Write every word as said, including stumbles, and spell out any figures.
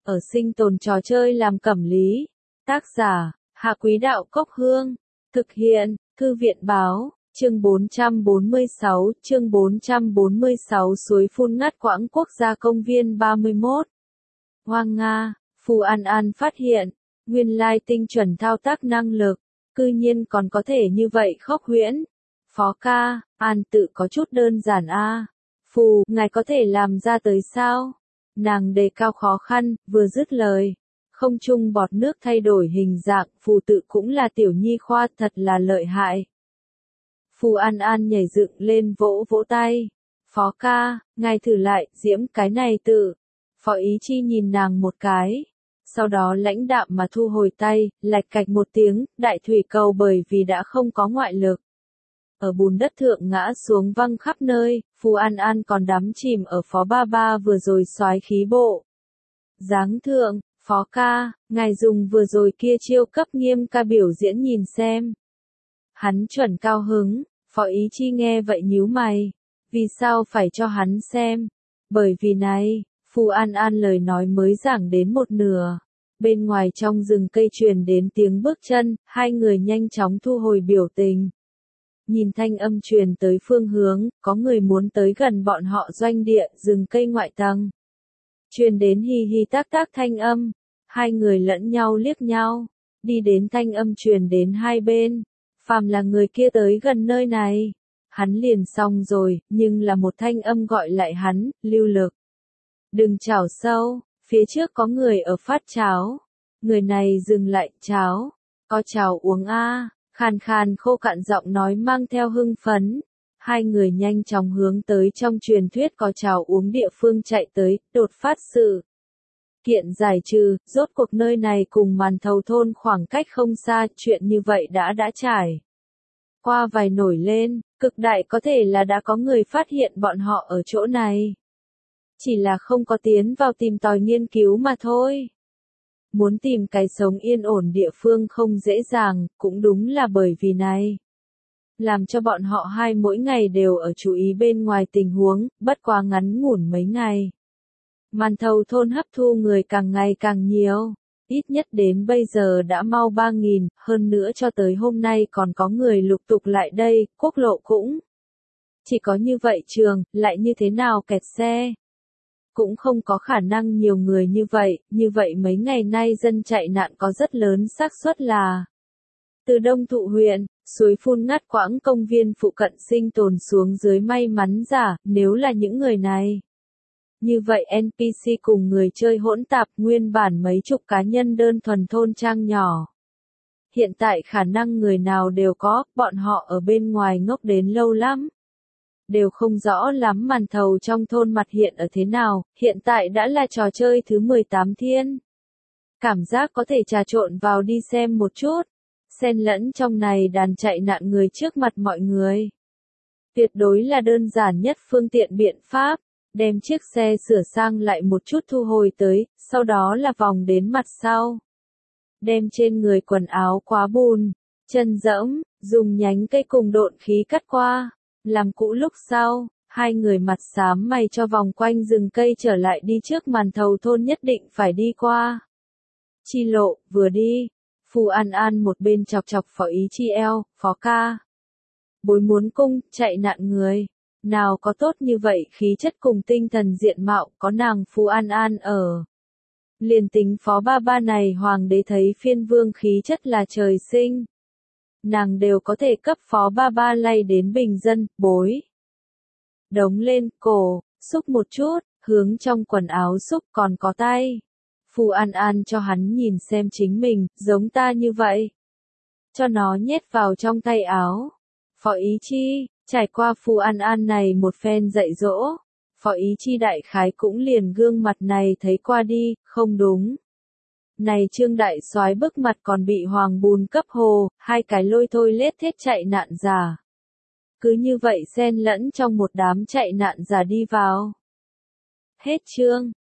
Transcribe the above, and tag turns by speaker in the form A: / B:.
A: ở sinh tồn trò chơi làm cẩm lý. Tác giả, Hạ Quý Đạo Cốc Hương. Thực hiện, Thư viện Báo, chương bốn trăm bốn mươi sáu, chương bốn trăm bốn mươi sáu suối phun ngắt quãng quốc gia công viên ba mươi mốt. Hoang Nga, Phù An An phát hiện, nguyên lai tinh chuẩn thao tác năng lực, cư nhiên còn có thể như vậy khốc huyễn. Phó ca, An tự có chút đơn giản a. Phù, ngài có thể làm ra tới sao? Nàng đề cao khó khăn, vừa dứt lời. Không trung bọt nước thay đổi hình dạng, phù tự cũng là tiểu nhi khoa, thật là lợi hại. Phù An An nhảy dựng lên vỗ vỗ tay. Phó ca, ngài thử lại, diễm cái này tự. Phó Ý Chi nhìn nàng một cái. Sau đó lãnh đạm mà thu hồi tay, lạch cạch một tiếng, đại thủy cầu bởi vì đã không có ngoại lực. Ở bùn đất thượng ngã xuống văng khắp nơi, Phù An An còn đắm chìm ở Phó Ba Ba vừa rồi soái khí bộ. Giáng thượng, Phó ca, ngài dùng vừa rồi kia chiêu cấp nghiêm ca biểu diễn nhìn xem. Hắn chuẩn cao hứng, Phó Ý Chi nghe vậy nhíu mày. Vì sao phải cho hắn xem? Bởi vì này, Phù An An lời nói mới giảng đến một nửa. Bên ngoài trong rừng cây truyền đến tiếng bước chân, hai người nhanh chóng thu hồi biểu tình. Nhìn thanh âm truyền tới phương hướng, có người muốn tới gần bọn họ doanh địa, rừng cây ngoại tầng. Truyền đến hi hi tác tác thanh âm, hai người lẫn nhau liếc nhau, đi đến thanh âm truyền đến hai bên. Phàm là người kia tới gần nơi này, hắn liền xong rồi, nhưng là một thanh âm gọi lại hắn, Lưu Lực. Đừng chảo sâu, phía trước có người ở phát cháo. Người này dừng lại, cháo, có cháo uống a. Khàn khàn khô cạn giọng nói mang theo hưng phấn. Hai người nhanh chóng hướng tới trong truyền thuyết có cháo uống địa phương chạy tới, đột phát sự. Kiện giải trừ, rốt cuộc nơi này cùng Màn Thầu thôn khoảng cách không xa, chuyện như vậy đã đã trải. Qua vài nổi lên, cực đại có thể là đã có người phát hiện bọn họ ở chỗ này. Chỉ là không có tiến vào tìm tòi nghiên cứu mà thôi. Muốn tìm cái sống yên ổn địa phương không dễ dàng, cũng đúng là bởi vì này. Làm cho bọn họ hai mỗi ngày đều ở chú ý bên ngoài tình huống, bất quá ngắn ngủn mấy ngày. Màn Thầu thôn hấp thu người càng ngày càng nhiều, ít nhất đến bây giờ đã mau ba nghìn, hơn nữa cho tới hôm nay còn có người lục tục lại đây, quốc lộ cũng. Chỉ có như vậy trường, lại như thế nào kẹt xe. Cũng không có khả năng nhiều người như vậy, như vậy mấy ngày nay dân chạy nạn có rất lớn xác suất là từ Đông Thụ huyện, suối phun ngắt quãng công viên phụ cận sinh tồn xuống dưới may mắn giả, nếu là những người này. Như vậy en pê xê cùng người chơi hỗn tạp nguyên bản mấy chục cá nhân đơn thuần thôn trang nhỏ. Hiện tại khả năng người nào đều có, bọn họ ở bên ngoài ngốc đến lâu lắm. Đều không rõ lắm Màn Thầu trong thôn mặt hiện ở thế nào, hiện tại đã là trò chơi thứ mười tám thiên. Cảm giác có thể trà trộn vào đi xem một chút, xen lẫn trong này đàn chạy nạn người trước mặt mọi người. Tuyệt đối là đơn giản nhất phương tiện biện pháp, đem chiếc xe sửa sang lại một chút thu hồi tới, sau đó là vòng đến mặt sau. Đem trên người quần áo quá bùn, chân rỗng, dùng nhánh cây cùng độn khí cắt qua. Làm cũ lúc sau, hai người mặt xám mày cho vòng quanh rừng cây trở lại đi trước Màn Thầu thôn nhất định phải đi qua. Chi lộ, vừa đi, Phù An An một bên chọc chọc Phó Ý Chi eo, Phó ca. Bối muốn cung, chạy nạn người. Nào có tốt như vậy khí chất cùng tinh thần diện mạo, có nàng Phù An An ở. Liền tính Phó Ba Ba này hoàng đế thấy phiên vương khí chất là trời sinh. Nàng đều có thể cấp Phó Ba Ba lay đến bình dân, bối. Đống lên, cổ, xúc một chút, hướng trong quần áo xúc còn có tay. Phù An An cho hắn nhìn xem chính mình, giống ta như vậy. Cho nó nhét vào trong tay áo. Phó Ý Chi, trải qua Phù An An này một phen dạy dỗ. Phó Ý Chi đại khái cũng liền gương mặt này thấy qua đi, không đúng. Này Trương đại soái bức mặt còn bị hoàng bùn cấp hồ, hai cái lôi thôi lết thết chạy nạn giả. Cứ như vậy xen lẫn trong một đám chạy nạn giả đi vào. Hết chương.